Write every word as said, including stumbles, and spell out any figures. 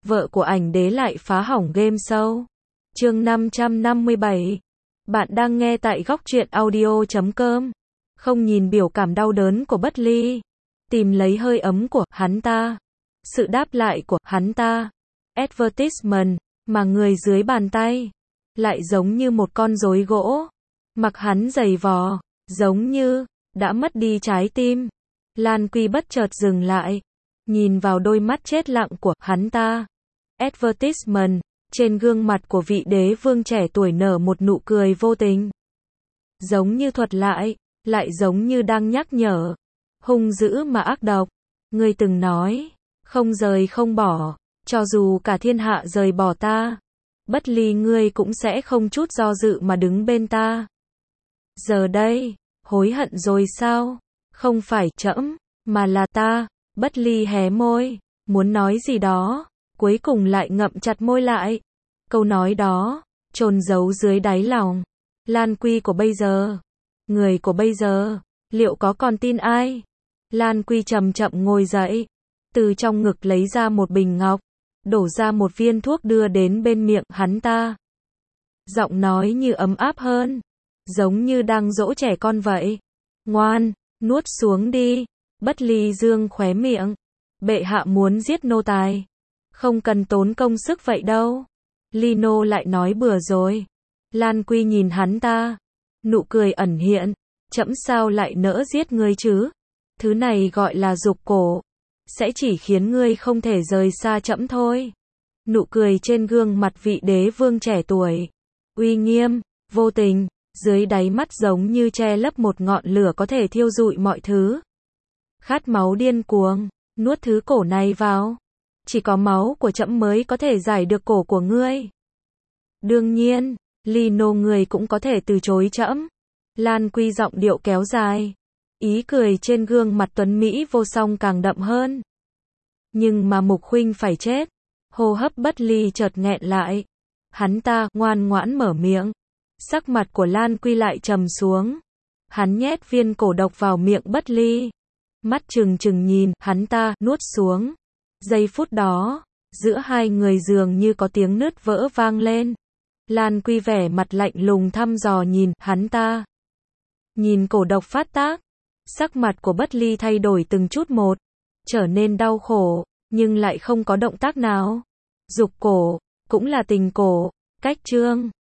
vợ của ảnh đế lại phá hỏng game show. Chương năm trăm năm mươi bảy. Bạn đang nghe tại góc truyện audio chấm com. Không nhìn biểu cảm đau đớn của Bất Ly, tìm lấy hơi ấm của hắn ta, sự đáp lại của hắn ta. Advertisement mà người dưới bàn tay lại giống như một con rối gỗ, mặc hắn giày vò, giống như đã mất đi trái tim. Lan Quy bất chợt dừng lại, nhìn vào đôi mắt chết lặng của hắn ta. Advertisement, trên gương mặt của vị đế vương trẻ tuổi nở một nụ cười vô tình. Giống như thuật lại, lại giống như đang nhắc nhở. Hung dữ mà ác độc. Ngươi từng nói, không rời không bỏ, cho dù cả thiên hạ rời bỏ ta, Bất Ly ngươi cũng sẽ không chút do dự mà đứng bên ta. Giờ đây, hối hận rồi sao? Không phải trẫm, mà là ta. Bất Ly hé môi, muốn nói gì đó, cuối cùng lại ngậm chặt môi lại. Câu nói đó, chôn giấu dưới đáy lòng. Lan Quy của bây giờ, người của bây giờ, liệu có còn tin ai? Lan Quy chậm chậm ngồi dậy, từ trong ngực lấy ra một bình ngọc, đổ ra một viên thuốc đưa đến bên miệng hắn ta. Giọng nói như ấm áp hơn, giống như đang dỗ trẻ con vậy. Ngoan, nuốt xuống đi. Bất Ly dương khóe miệng. Bệ hạ muốn giết nô tài, không cần tốn công sức vậy đâu. Lino lại nói bừa rồi. Lan Quy nhìn hắn ta, nụ cười ẩn hiện. Trẫm sao lại nỡ giết ngươi chứ? Thứ này gọi là dục cổ, sẽ chỉ khiến ngươi không thể rời xa trẫm thôi. Nụ cười trên gương mặt vị đế vương trẻ tuổi, uy nghiêm, vô tình, dưới đáy mắt giống như che lấp một ngọn lửa có thể thiêu rụi mọi thứ. Khát máu điên cuồng, nuốt thứ cổ này vào. Chỉ có máu của trẫm mới có thể giải được cổ của ngươi. Đương nhiên, Lino người cũng có thể từ chối trẫm. Lan Quy giọng điệu kéo dài, ý cười trên gương mặt tuấn Mỹ vô song càng đậm hơn. Nhưng mà Mục huynh phải chết. Hô hấp Bất Ly chợt nghẹn lại. Hắn ta ngoan ngoãn mở miệng. Sắc mặt của Lan Quy lại trầm xuống. Hắn nhét viên cổ độc vào miệng Bất Ly, mắt trừng trừng nhìn hắn ta nuốt xuống. Giây phút đó, giữa hai người dường như có tiếng nứt vỡ vang lên. Lan Quy vẻ mặt lạnh lùng thăm dò nhìn hắn ta. Nhìn cổ độc phát tác, sắc mặt của Bất Ly thay đổi từng chút một, trở nên đau khổ, nhưng lại không có động tác nào. Dục cổ, cũng là tình cổ. Cách chương